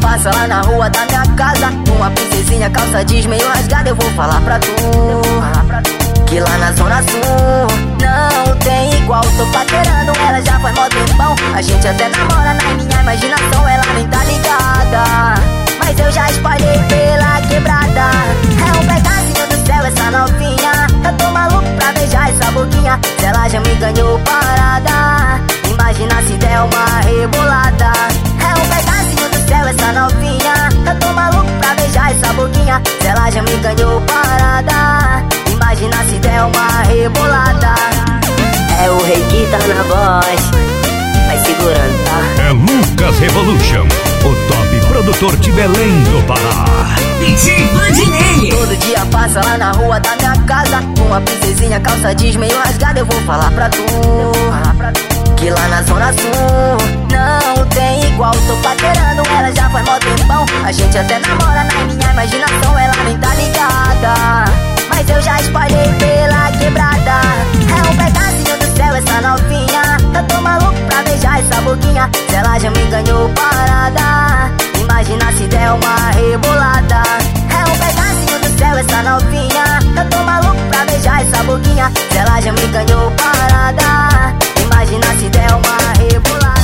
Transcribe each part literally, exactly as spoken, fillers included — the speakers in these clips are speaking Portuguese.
passa lá na rua da minha casa, uma princesinha, calça jeans meio rasgada. Eu vou falar pra tu, que lá na zona sul não tem igual. Tô paquerando ela já faz mó tempão, a gente até namora na minha imaginação. Ela nem tá ligada, mas eu já espalhei pela quebrada. É um pedacinho do céu essa novinha, eu tô maluco pra beijar essa boquinha. Se ela já me ganhou parada, imagina se der uma rebolada. É um pedacinho do céu essa novinha, eu tô maluco pra beijar essa boquinha. Se ela já me ganhou parada, imagina se der uma rebolada. É o rei que tá na voz, vai segurando, tá? É Lucas Revolution, o top produtor de Belém do Pará. D J Vandinelli. Todo dia passa lá na rua da minha casa, uma princesinha, calça jeans meio rasgada. Eu vou falar pra tu, que lá na zona sul não tem igual. Tô paquerando ela já faz mó tempão, a gente até namora na minha imaginação. Ela nem tá ligada, mas eu já espalhei pela quebrada. É um pedacinho do céu essa novinha, eu tô maluco pra beijar essa boquinha. Se ela já me ganhou parada, imagina se der uma rebolada. É um pedacinho do céu essa novinha, eu tô maluco pra beijar essa boquinha. Se ela já me ganhou parada, imagina se der uma rebolada.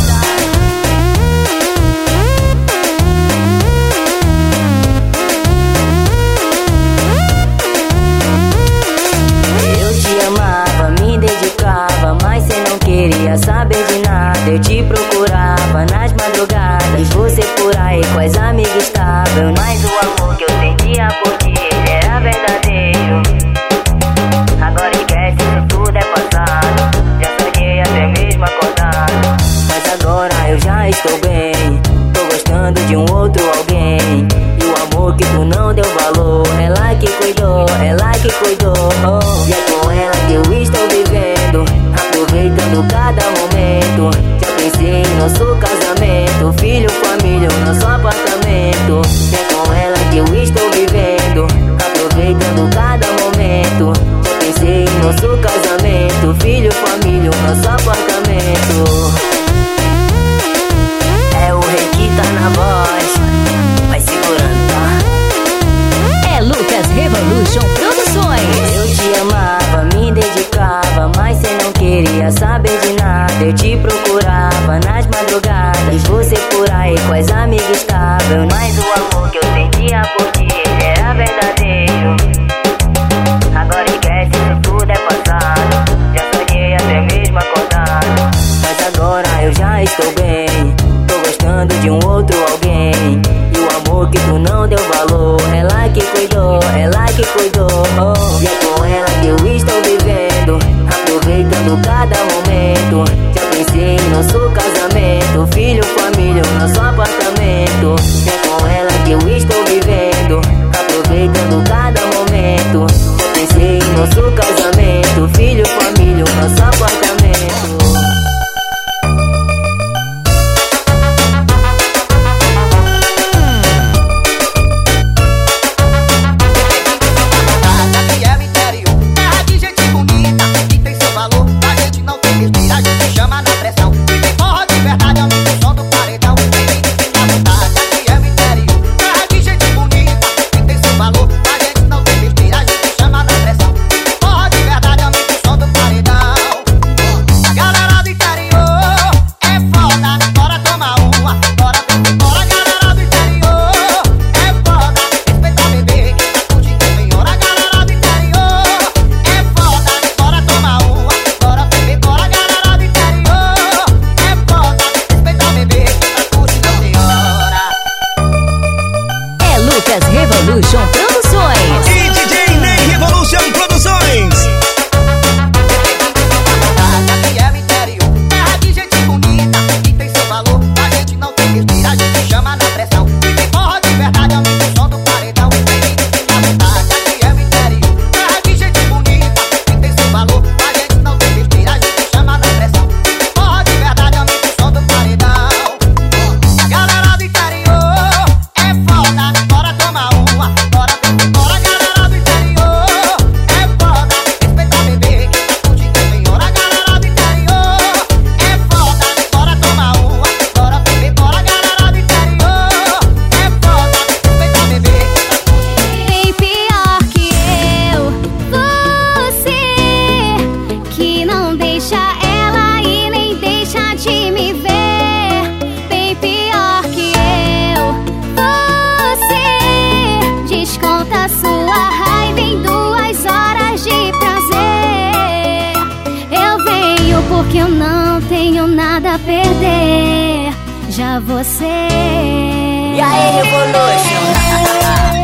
Eu te amava, me dedicava, mas cê não queria saber de nada. Eu te procurava nas madrugadas, você por aí com as amigas estavam. Mas o amor que eu sentia por ti era verdadeiro. Agora esquece, isso tudo é passado, já sonhei até mesmo acordado. Mas agora eu já estou bem, tô gostando de um outro alguém. E o amor que tu não deu valor, ela que cuidou, ela que cuidou. E é com ela que eu estou vivendo, aproveitando cada momento. Já pensei em nosso casamento, filho, família, o nosso apartamento. E é com ela que eu estou vivendo, aproveitando cada momento. Já pensei em nosso casamento, filho, família, o nosso apartamento. É o rei que tá na voz, vai segurando, tá? É Lucas Revolution Produções. Eu te amava, me dedicava, mas cê não queria saber de nada. Eu te procurava nas madrugadas, você por aí com as amigas estavam. Mas o amor que eu sentia por ti era verdadeiro. Agora esquece, isso tudo é passado, já sonhei até mesmo acordado. Mas agora eu já estou bem, tô gostando de um outro alguém. E o amor que tu não deu valor, ela que cuidou, ela que cuidou. E é com ela que eu estou vivendo, aproveitando cada momento. Já pensei em nosso casamento, filho, família, o nosso apartamento. E é com ela que eu estou vivendo, aproveitando cada momento. Já pensei em nosso casamento, filho, família, o nosso apartamento. Revolution Produções. E D J Ney Revolution Produções. Aqui é o interior, terra de gente bonita, que tem seu valor, a gente não tem que respirar, a gente chama na pressão. E tem forró de verdade, aumenta o som do paredão. Tem gente que tem a vontade, aqui é o interior, terra de gente bonita, que tem seu valor, a gente não tem que respirar, a gente chama na pressão. E tem forró de verdade, aumenta o som do paredão. A galera do interior é foda, bora tomar uma, bora tenho nada a perder. Já você. E aí, Revolution?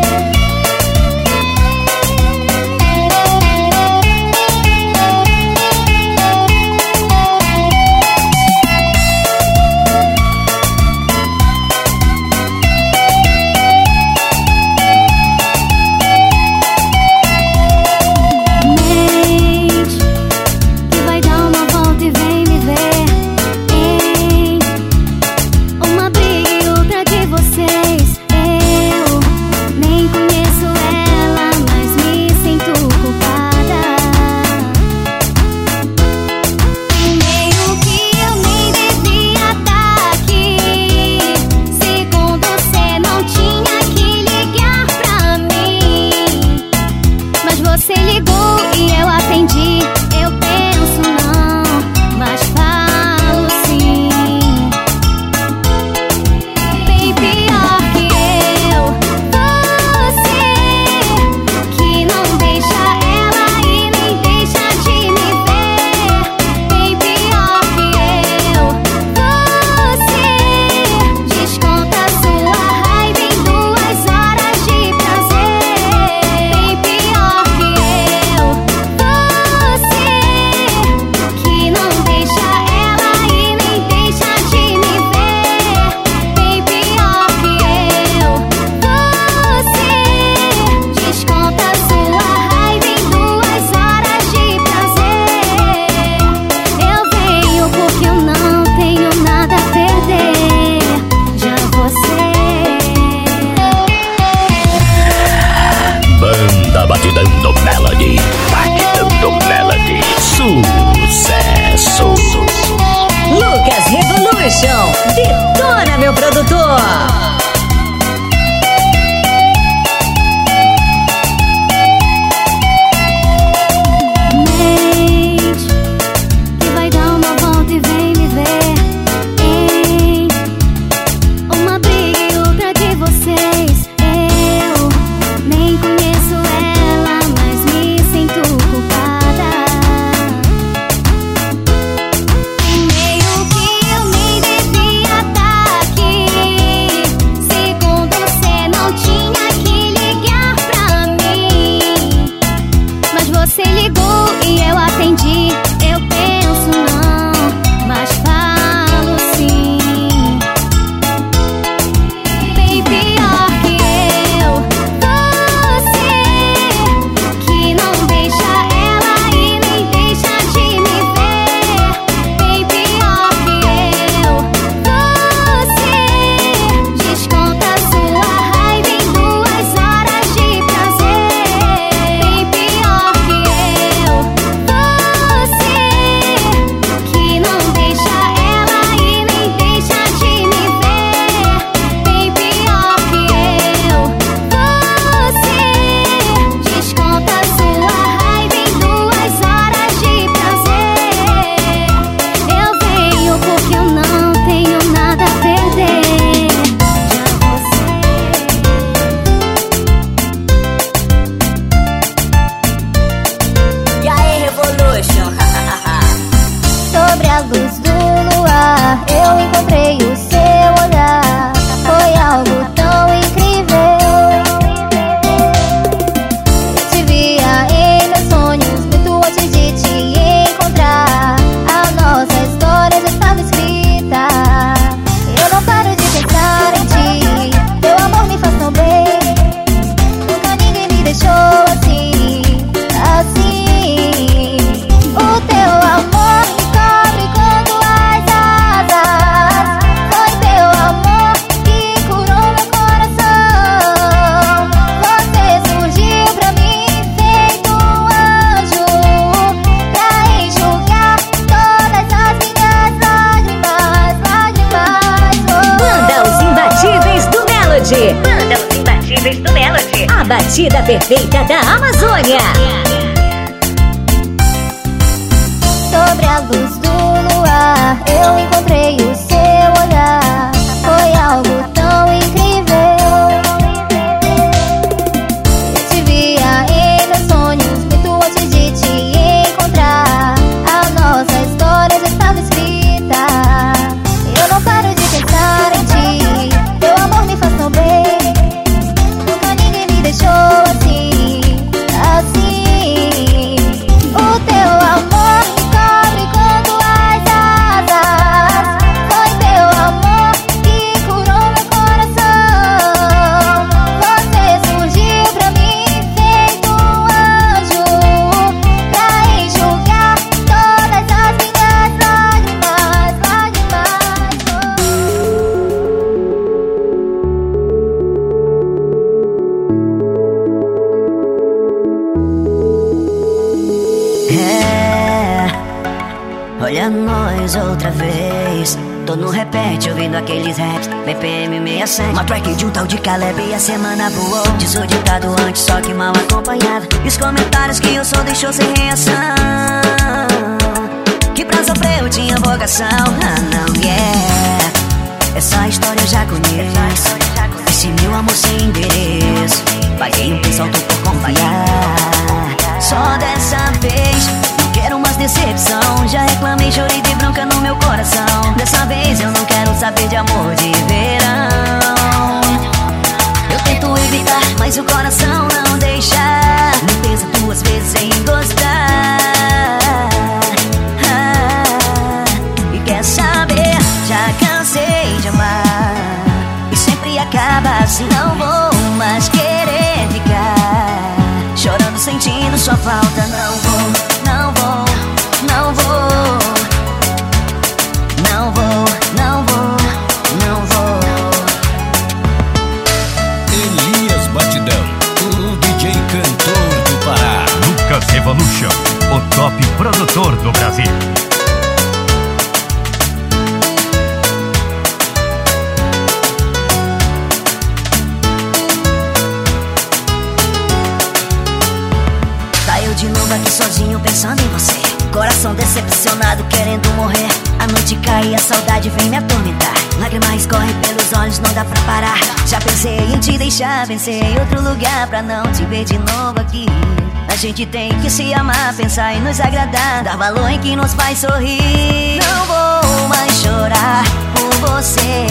Detona, meu produtor! Banda Os Imbatíveis do Melody, a batida perfeita da Amazônia. Sobre a luz do luar, eu encontrei o seu olhar. Foi algo tão incrível. Eu te via em meus sonhos, muito antes de te encontrar. A nossa história já estava escrita. É nós outra vez. Tô no repete ouvindo aqueles raps B P M sessenta e sete. Uma track de um tal de Caleb e a semana voou. Diz o ditado antes, só que mal acompanhado. E os comentários que eu sou deixou sem reação. Que pra sofrer eu tinha vocação. Ah não, yeah. Essa história eu já conheço. Esse meu amor sem endereço. Paguei um preço alto por confiar. Só dessa vez não quero mais decepção. Já reclamei, chorei de bronca no meu coração. Dessa vez eu não quero saber de amor de verão. Eu tento evitar, mas o coração não deixa. Nem pensa duas vezes em gostar. ah, E quer saber, já cansei de amar. E sempre acaba assim, não vou mais querer ficar chorando, sentindo sua falta. Não vou, não vou, não vou. Não vou, não vou, não vou. Elias Batidão, o D J cantor do Pará. Lucas Evolution, o top produtor do Brasil. De novo aqui sozinho pensando em você. Coração decepcionado querendo morrer. A noite cai e a saudade vem me atormentar. Lágrimas escorrem pelos olhos, não dá pra parar. Já pensei em te deixar, pensei em outro lugar pra não te ver de novo aqui. A gente tem que se amar, pensar em nos agradar, dar valor em quem nos faz sorrir. Não vou mais chorar por você.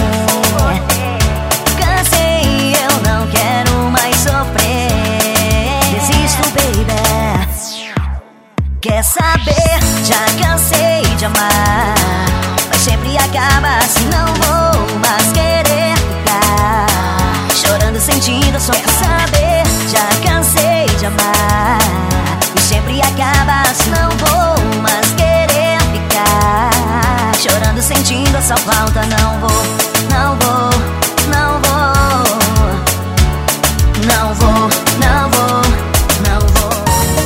Cansei, eu não quero mais sofrer. Desisto, baby. Quer saber? Já cansei de amar, mas sempre acaba assim. Não vou mais querer ficar chorando, sentindo só. Quer saber? Já cansei de amar e sempre acaba assim. Não vou mais querer ficar chorando, sentindo a sua falta. Não vou, não vou, não vou. Não vou, não vou, não vou.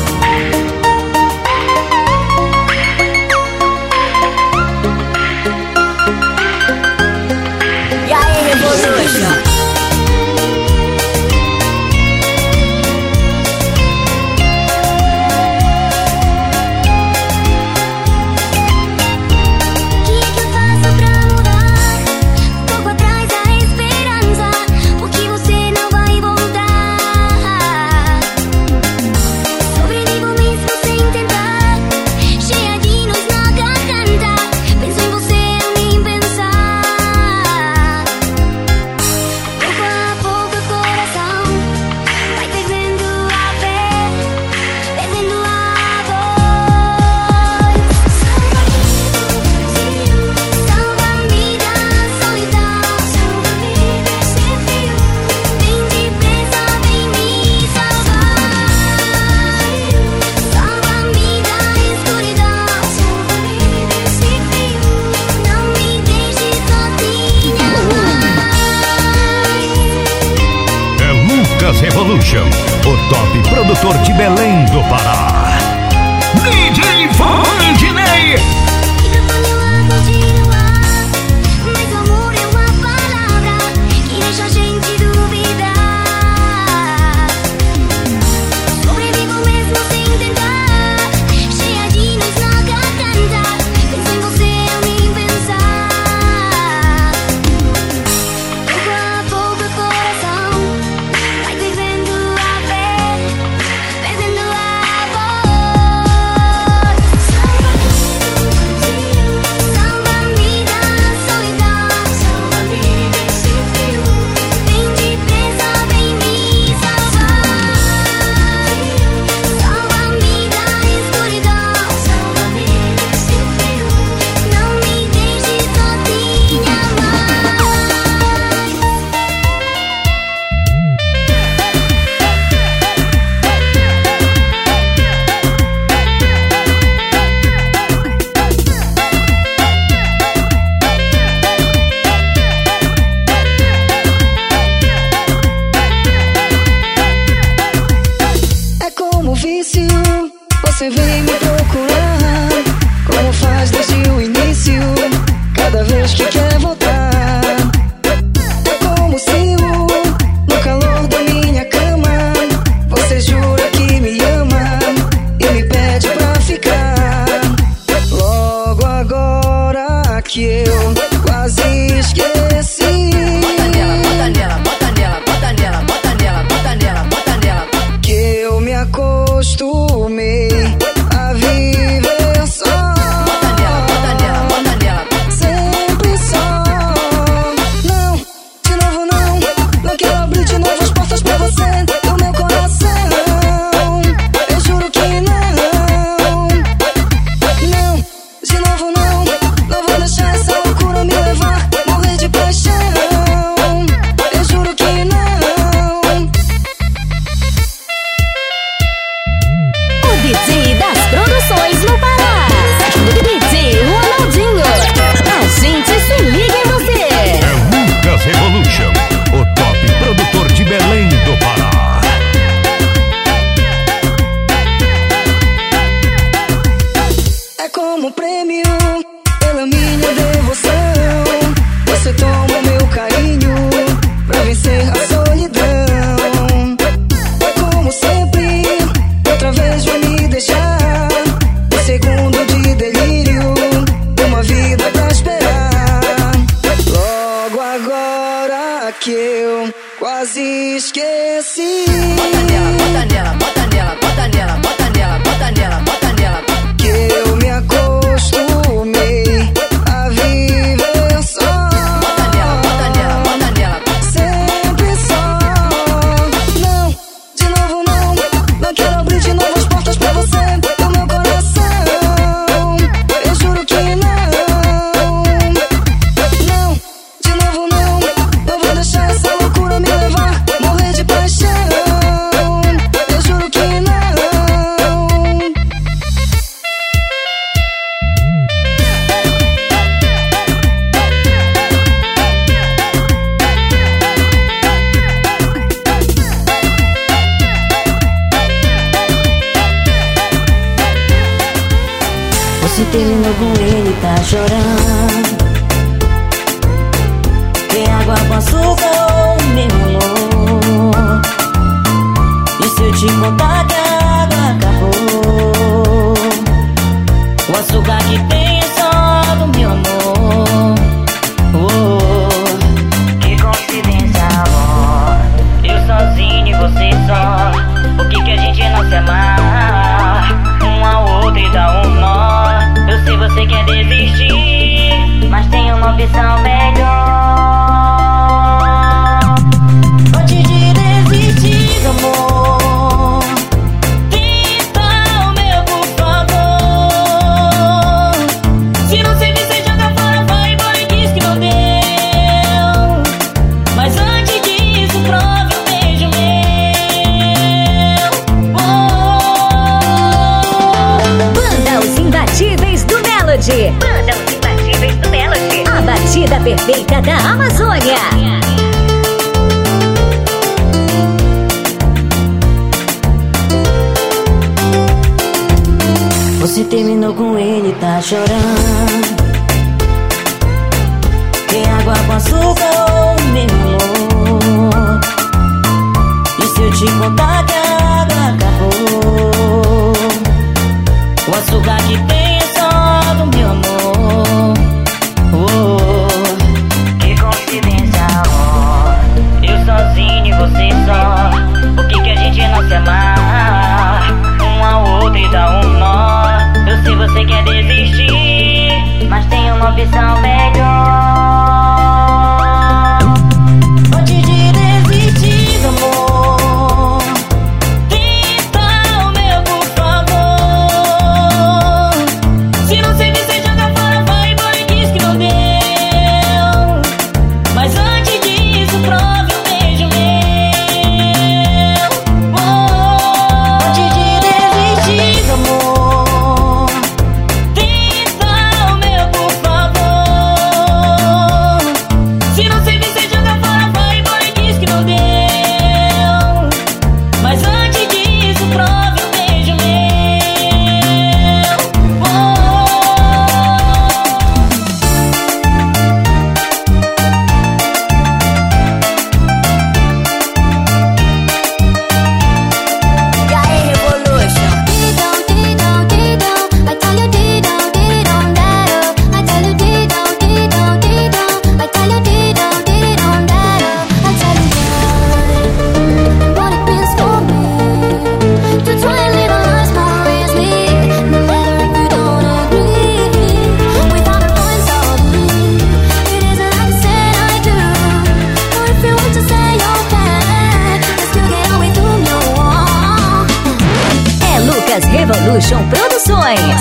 E aí, Revolution? Revolution, o top produtor de Belém do Pará. D J Valdinei. Mas amor é uma palavra que deixa a gente duvidar. Sobrevivo mesmo sem tentar, cheia de nós na garganta. Penso em você, eu nem pensar. Pouco a pouco o coração vai perdendo a fé, perdendo a voz. quase esqueci. Bota nela, bota nela, bota nela, bota nela, bota nela, bota nela, bota nela. Que eu me acostumei a viver só. Bota nela, bota nela, bota nela. Sempre só. Não, de novo não. Não quero abrir de novo as portas pra você do meu coração. Eu juro que não. Não, de novo não. Não vou deixar essa loucura me levar, morrer de paixão. Eu juro que não. Você terminou com ele, tá chorando. Tem água com açúcar, meu amor. E se eu te contar que a água acabou? O açúcar que tem é só do meu amor. Oh, que coincidência, amor. Eu sozinho e você só. Por que que a gente não se amar? Um ao outro e dá um nó. Eu sei você quer desistir, mas tem uma opção melhor. Antes de desistir, amor, tenta o meu, por favor. Se não servir, você joga fora, vai embora e diz que não deu. Mas antes disso, prove um beijo meu. Oh. Banda Os Imbatíveis do Melody. Banda Os Imbatíveis do Melody. A batida perfeita da Amazônia. Você terminou com ele, tá chorando. Tem água com açúcar, meu amor. E se eu te contar que a água acabou? O açúcar que tem é só do meu amor. Oh, que coincidência, amor. Eu sozinho e você só. Por que que a gente não se amar? Um ao outro e dá um nó. Eu sei você quer desistir, mas tem uma opção melhor. Antes de desistir, amor, tenta o meu, por favor. Se não servir, você joga fora, vai embora e diz que não deu. Mas antes disso, prove um beijo meu. Oh, antes de desistir, amor, tenta o meu, por favor. Se não servir, você joga fora, vai embora e diz que não deu. Mas antes disso, prove um beijo meu. Oh. E aí, Revolution? É Lucas Revolution Produções.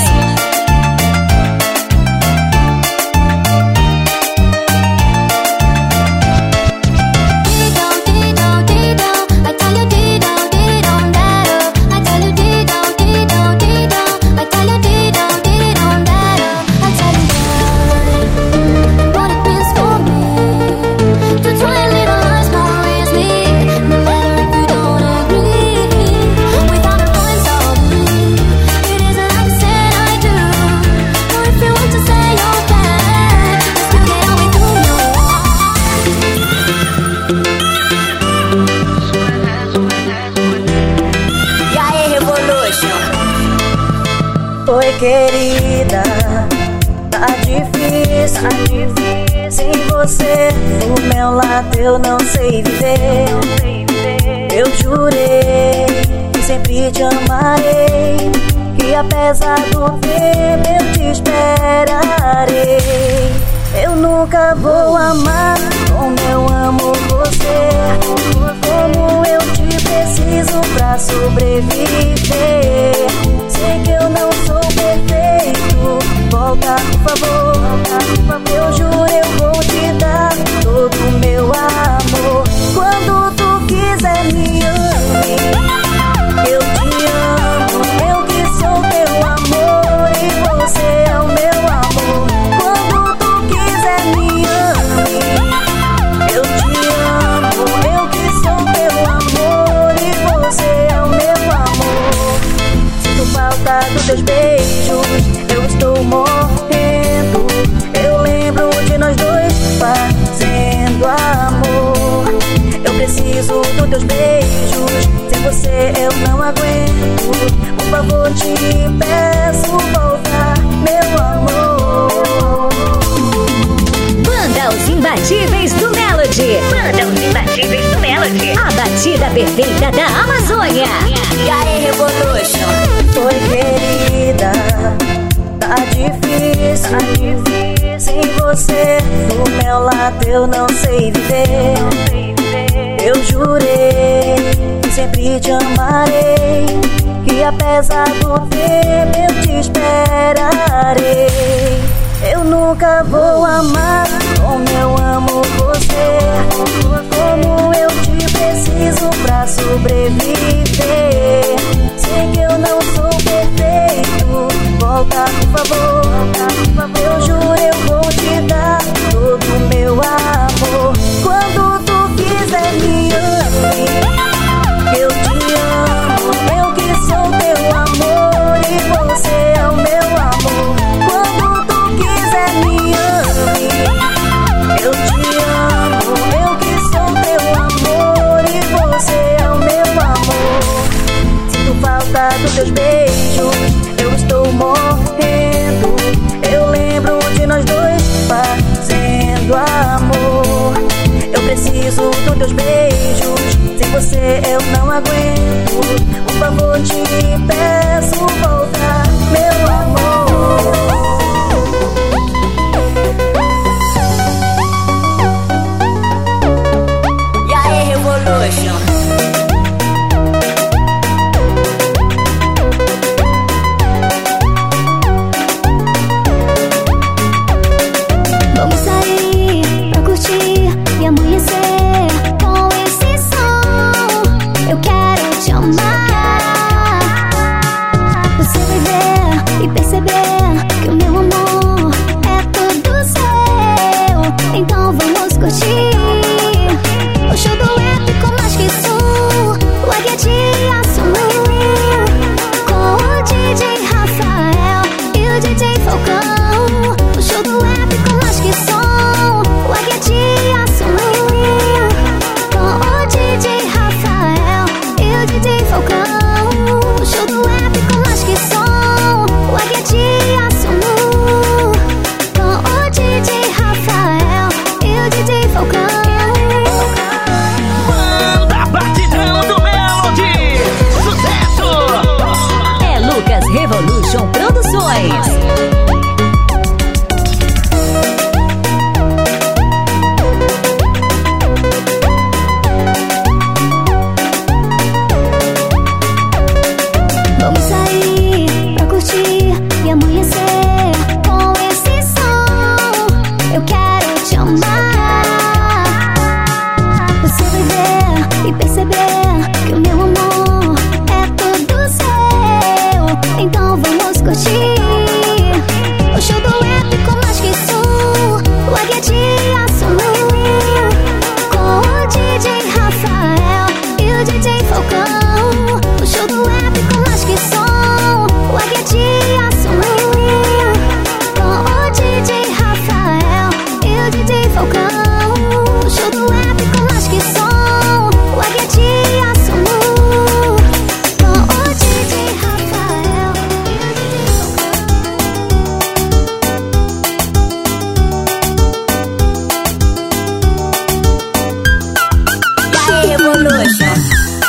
E aí, Revolution? Oi, querida, tá difícil, tá difícil sem você. você do meu lado eu não sei viver. Eu jurei que sempre te amarei, que apesar do tempo eu te esperarei. Eu nunca vou amar como eu amo você, como eu te preciso pra sobreviver. Sei que eu não sou perfeito, volta por favor. Eu juro eu vou te dar todo o meu amor. Quando tu quiser me amar, eu te amo, eu que sou teu amor e você é o meu amor. Quando tu quiser me amar, eu te amo, eu que sou teu amor e você é o meu amor. Sinto falta dos teus beijos, eu estou morrendo. Eu lembro de nós dois fazendo amor. Eu preciso dos teus beijos, sem você eu não aguento. Por favor te peço, volta, meu amor. Banda Os Imbatíveis do Melody. Banda Os Imbatíveis do Melody. A batida perfeita da Amazônia. E aí, Revolution? Oi, querida, tá difícil, tá difícil. Sem você do meu lado eu não sei viver. Eu jurei que sempre te amarei, que apesar do tempo eu te esperarei. Eu nunca vou amar como eu amo você, como eu te preciso pra sobreviver. Sei que eu não sou perfeito, volta por favor. Eu juro eu vou te dar todo o meu amor. Quando tu quiser me amar, eu te amo, eu que sou teu amor e você é o meu amor. Quando tu quiser me amar, eu te amo, eu que sou teu amor e você é o meu amor. Sinto falta dos teus beijos, eu estou morrendo. Eu lembro de nós dois fazendo amor. Eu preciso dos teus beijos, sem você eu não aguento. Por favor te peço, volta, meu amor. E aí, Revolution? Vamos sair pra curtir e amanhecer com esse som. Eu quero te amar. Você vai ver e perceber que o meu amor é todo seu. Então vamos curtir o show do épico mais que sul, o Águia de Aço, com o D J Rafael e o D J Falcão. O show do épico mais que som, o Águia de Aço, com o D J Rafael e o D J Falcão. O show do épico mais que som, o Águia de Aço, com o D J Rafael e o D J Falcão. Banda Batidão do Melody. Sucesso! É Lucas Revolution Produções. Vamos sair pra curtir e amanhecer com esse som. Eu quero te amar. Você vai ver e perceber que o meu amor é todo seu. Então vamos curtir o show do épico mais que sul, o Águia de Aço, com o D J Rafael e o D J Falcão. O show do épico mais que som, o Águia de Aço, com o D J Rafael e o D J Falcão. O show do épico mais que som, o Águia de Revolution.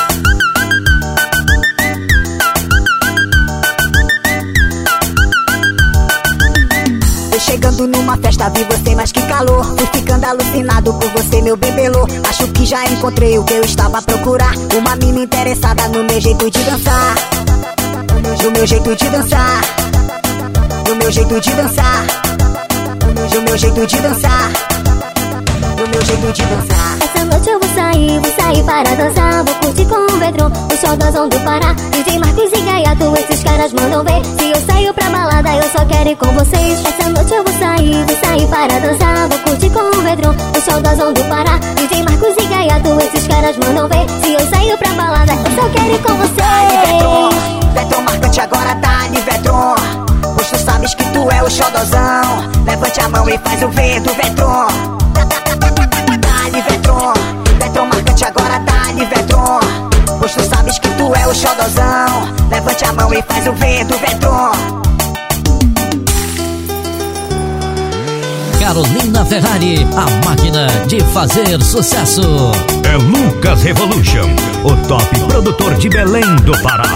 Chegando numa festa, vi você mais que calor. Fui ficando alucinado por você, meu bebelô. Acho que já encontrei o que eu estava a procurar. Uma mina interessada no meu jeito de dançar. No meu jeito de dançar. No meu jeito de dançar. No meu jeito de dançar. No meu jeito de dançar. Essa noite eu vou sair, vou sair para dançar. Vou curtir com o Vedron, o xodózão do Pará. D J Marcos e Gaiato, esses caras mandam ver. Se eu saio pra balada, eu só quero ir com vocês. Essa noite eu vou sair, vou sair para dançar. Vou curtir com o Vedron, o xodózão do Pará. D J Marcos e Gaiato, esses caras mandam ver. Se eu saio pra balada, eu só quero ir com vocês. Vedron marcante agora tá de Vedron. Pois tu sabes que tu é o xodózão. Levante a mão e faz o V do Vedron. Dá-lhe Vedron, Vedron marcante agora dá-lhe Vedron. Pois tu sabes que tu é o xodózão. Levante a mão e faz o V do Vedron. Carolina Ferrari, a máquina de fazer sucesso. É Lucas Revolution, o top produtor de Belém do Pará.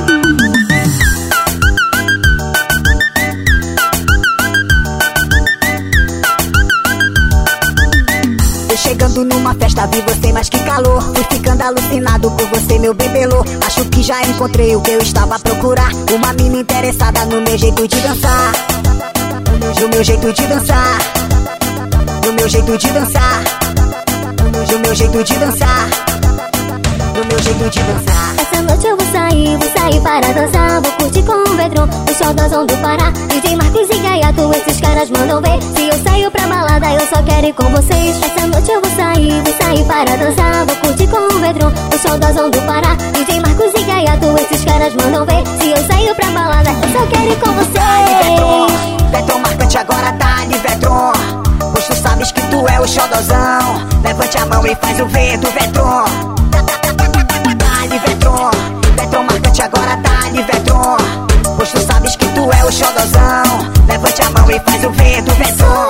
Chegando numa festa, vi você mais que calor. Fui ficando alucinado por você, meu bebelô. Acho que já encontrei o que eu estava a procurar. Uma mina interessada no meu jeito de dançar. No meu jeito de dançar. No meu jeito de dançar. No meu jeito de dançar. No meu jeito de dançar. Essa noite eu vou sair, vou sair para dançar. Vou curtir com o Vedron, o xodózão do Pará. D J Marcos e Gaiato, esses caras mandam ver. Se eu saio pra balada, eu só quero ir com vocês. Essa noite eu vou sair, vou sair para dançar. Vou curtir com o Vedron, o xodózão do Pará. D J Marcos e Gaiato, esses caras mandam ver. Se eu saio pra balada, eu só quero ir com vocês. Vedron marcante agora tá de Vedron. Pois tu sabes que tu é o xodózão. Levante a mão e faz o V do Vedron. Dá-lhe Vedron, Vedron marcante agora dá-lhe Vedron. Pois tu sabes que tu é o xodózão. Levante a mão e faz o V do Vedron.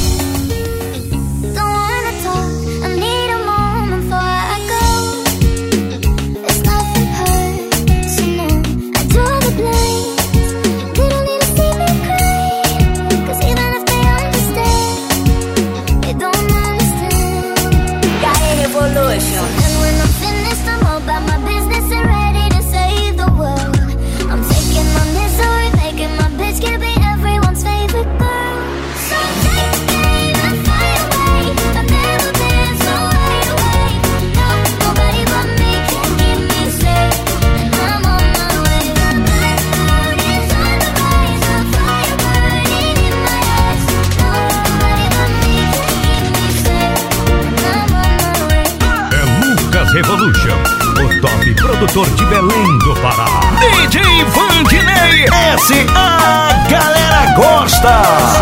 Don't wanna talk, I need a moment before I go. It's nothing personal, I draw the blinds. They don't need to see me cry, 'cause even if they understand, they don't understand. E aí, Revolution? And when I'm finished, I'm all about my business and ready to save the world. I'm taking my misery, making my bitch can be everyone's favorite girl. So take the game and fly away. I've never been so wide awake. No, nobody but me can keep me safe, and I'm on my way. The black moon is on the rise, the fire burning in my eyes. No, nobody but me can keep me safe, and I'm on my way. É Lucas Revolution, o top produtor de Belém do Pará. D J Vandinei, essa a galera gosta.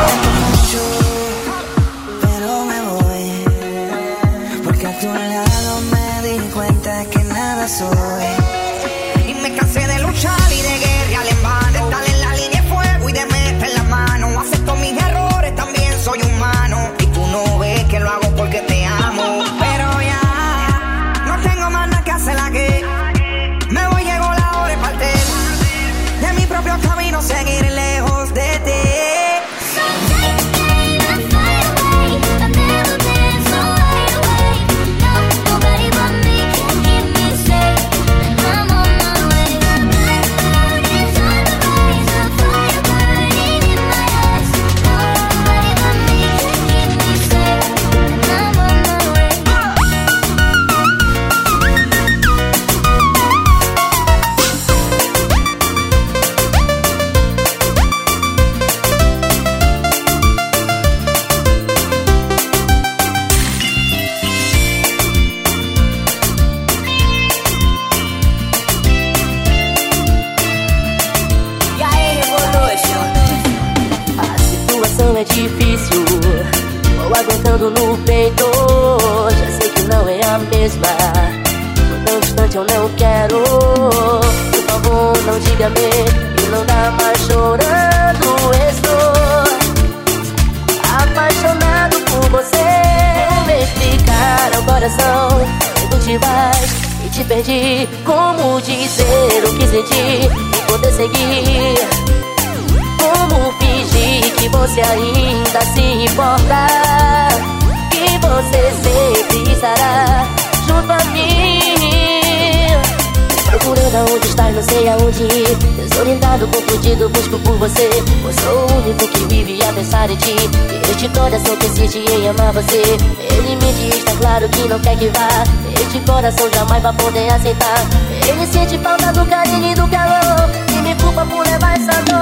Pero me voy, porque a tu lado me di cuenta que nada soy. Y me cansé de luchar y de guerrear en vano, de estar en la línea de fuego y de meter la mano. Acepto mis errores, también soy humano. Y tú no ves que lo hago porque te amo. Pero ya no tengo más nada que hacer aquí. Me voy, llegó la hora de partir de mi propio camino, seguir lejos de ti. So take the game and fly away. I've never been so wide awake. No, nobody but me can keep me safe, and I'm on my way. The black moon is on the rise, the fire burning in my eyes. No, nobody but me can keep me safe, and I'm on my way. E aí, Revolution? A situação é difícil, vou aguentando no peito. Já sei que não é a mesma, por tão distante eu não quero. Por favor, não diga-me e não dá mais chorando. Estou apaixonado por você. Vem explicar ao coração que tu te vais. te perdi. Como dizer o que senti e poder seguir? Como fingir que você ainda se importa? Que você sempre estará junto a mim. Procurando onde estás, não sei aonde ir. Desorientado, confundido, busco por você. Eu sou o único que vive a pensar em ti. E este coração persiste em amar você. Ele me diz, tá claro que não quer que vá. Este coração jamais vai poder aceitar. Ele sente falta do carinho e do calor e me culpa por levar essa dor.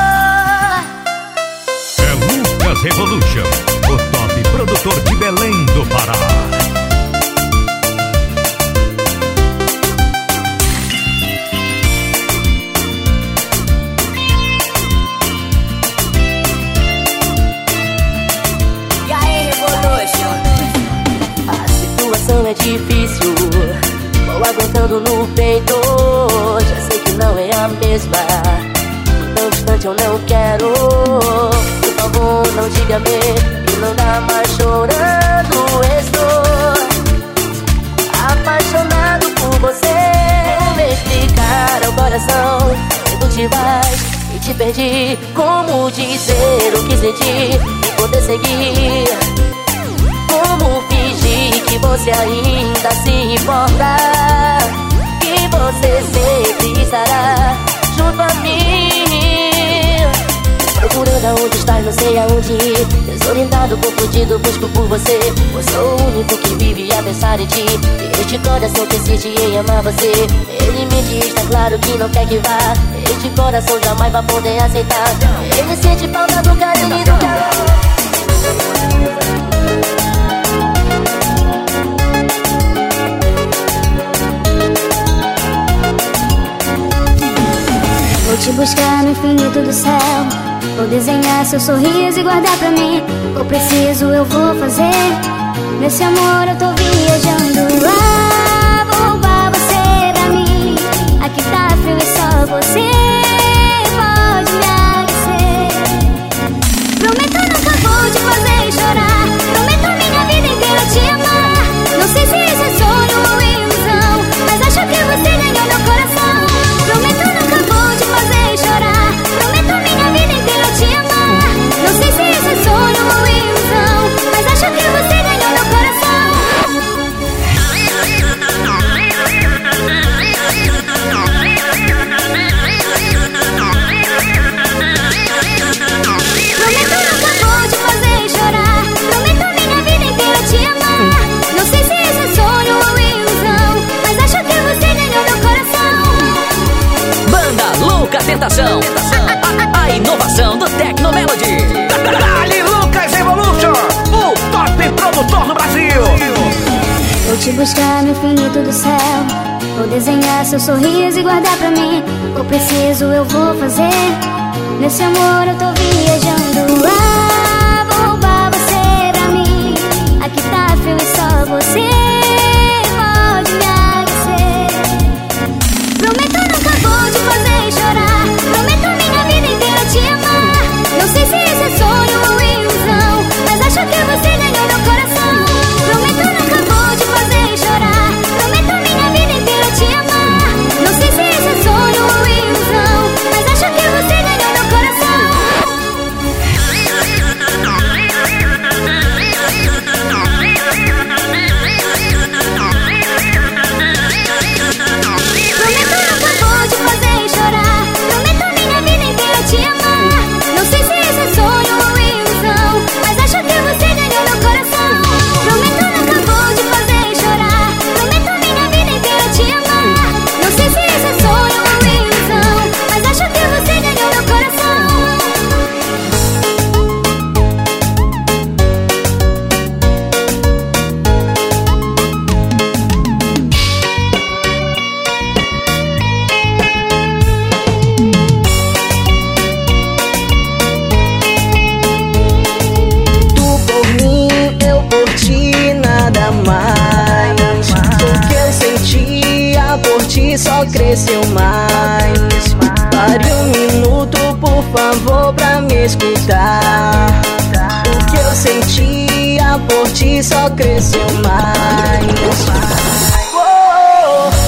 É Lucas Revolution, o top produtor de Belém do Pará. É difícil, vou aguentando no peito. Já sei que não é a mesma, tão distante eu não quero. Por favor, não diga-me e não dá mais chorando. Estou apaixonado por você. Vou explicar ao coração quando te vais e te perdi. Como dizer o que senti e poder seguir? Como fingir que você ainda se importa? Que você sempre estará junto a mim. Procurando aonde estás, não sei aonde ir. Desorientado, confundido, busco por você. Eu sou o único que vive a pensar em ti. E este coração persiste em amar você. Ele me diz, tá claro que não quer que vá. Este coração jamais vai poder aceitar. Ele sente falta do carinho e do calor. Vou te buscar no infinito do céu. Vou desenhar seu sorriso e guardar pra mim. O preciso eu vou fazer. Nesse amor eu tô viajando. Ah, vou roubar você pra mim. Aqui tá frio e só você pode me aquecer. Prometo nunca vou te fazer chorar. Prometo minha vida inteira te amar. Não sei se esse é sonho ou ilusão, mas acho que você ganhou meu coração. Prometo nunca vou te fazer chorar. Prometo minha vida inteira te amar. Não sei se esse é sonho ou ilusão, mas acho que você ganhou meu coração. Prometo nunca vou te fazer chorar. Prometo minha vida inteira te amar. Não sei se esse é sonho ou ilusão, mas acho que você ganhou meu coração. Banda Louca Tentação, a, a, a inovação do Tecno Melody. Dali Lucas Revolution, o top produtor no Brasil. Vou te buscar no infinito do céu. Vou desenhar seu sorriso e guardar pra mim. O preciso eu vou fazer. Nesse amor eu tô viajando. Ah, vou roubar você pra mim. Aqui tá frio e só você pode me aquecer. Prometo nunca vou te fazer chorar. Prometo minha vida inteira te amar. Não sei se esse é sonho ou ilusão, mas acho que você ganhou meu coração. Prometo nunca vou te fazer chorar. Prometo minha vida inteira te amar. Não sei se esse é sonho ou ilusão, mas acho que você ganhou meu coração. só cresceu mais. Pare um minuto, por favor, pra me escutar. O que eu sentia por ti só cresceu mais. Oh,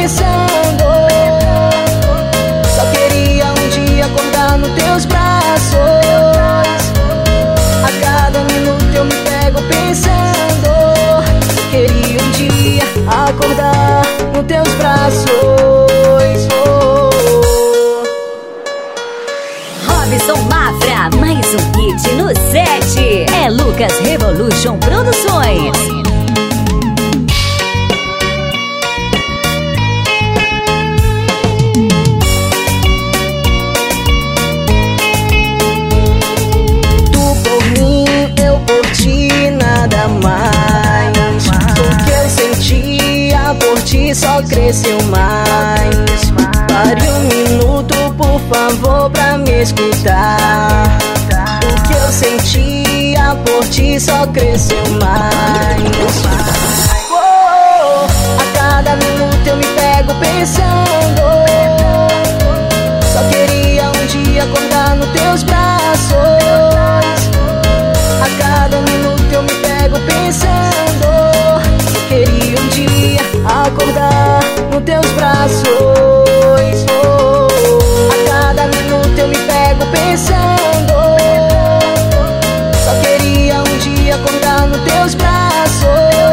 pensando. Só queria um dia acordar nos teus braços. A cada minuto eu me pego pensando. Só queria um dia acordar nos teus braços. Robson Mafra, mais um hit no set. É Lucas Revolution Produções. Tu por mim, eu por ti, nada mais. O que eu sentia por ti só cresceu mais. Pare um minuto, por favor, pra me escutar. O que eu sentia por ti só cresceu mais. Oh, a cada minuto eu me pego pensando. Só queria um dia acordar nos teus braços. A cada minuto eu me pego pensando. Só queria um dia acordar nos teus braços. A cada minuto eu me pego pensando. Só queria um dia acordar nos teus braços.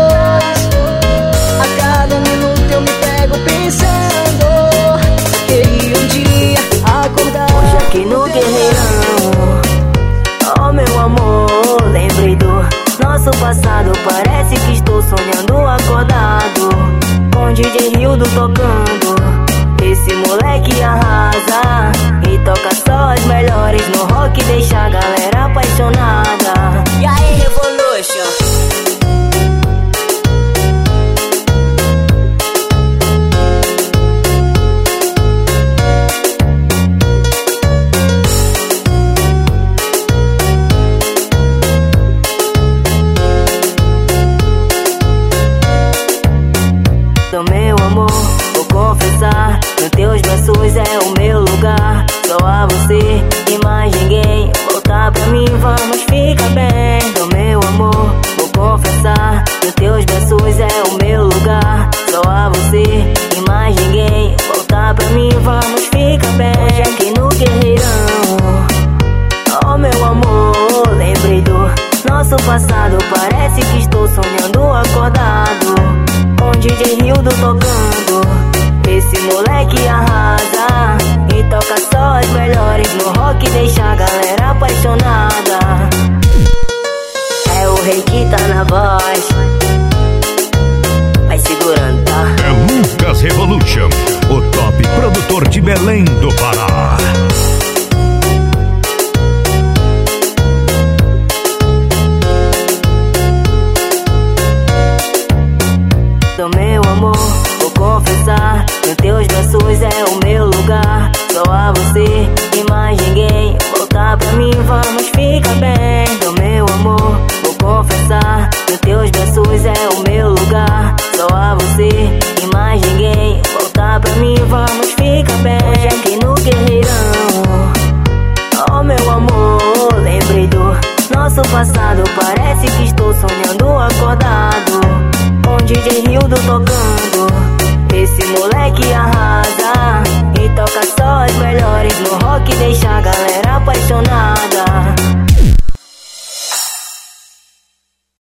A cada minuto eu me pego pensando. Só queria um dia acordar. Hoje aqui no Guerreirão, oh meu amor, lembrei do nosso passado. Parece que estou sonhando acordado, com D J Hildo tocando. Esse moleque arrasa e toca só as melhores no rock, deixa a galera apaixonada. E aí, Revolution? Do meu amor, vou confessar, nos teus braços é o meu lugar. Só a você e mais ninguém. Voltar pra mim, vamos ficar bem. Do meu amor, vou confessar, nos teus braços é o meu lugar. Só a você e mais ninguém. Voltar pra mim, vamos ficar bem. Hoje aqui no Guerreirão, oh meu amor, lembrei do nosso passado. Parece que estou sonhando acordado, com D J Hildo tocando. Esse moleque arrasa e toca só as melhores no rock, deixa a galera apaixonada. É o rei que tá na voz, vai segurando, tá? É Lucas Revolution, o top produtor de Belém do Pará. Do meu amor, vou confessar, nos teus braços é o meu lugar. Só a você e mais ninguém. Voltar pra mim, vamos ficar bem. Do meu amor, vou confessar, nos teus braços é o meu lugar. Só a você e mais ninguém. Voltar pra mim, vamos ficar bem. Hoje aqui no Guerreirão, oh meu amor, lembrei do nosso passado. Parece que estou sonhando acordado, com D J Hildo tocando. Esse moleque arrasa e toca só as melhores no rock, deixa a galera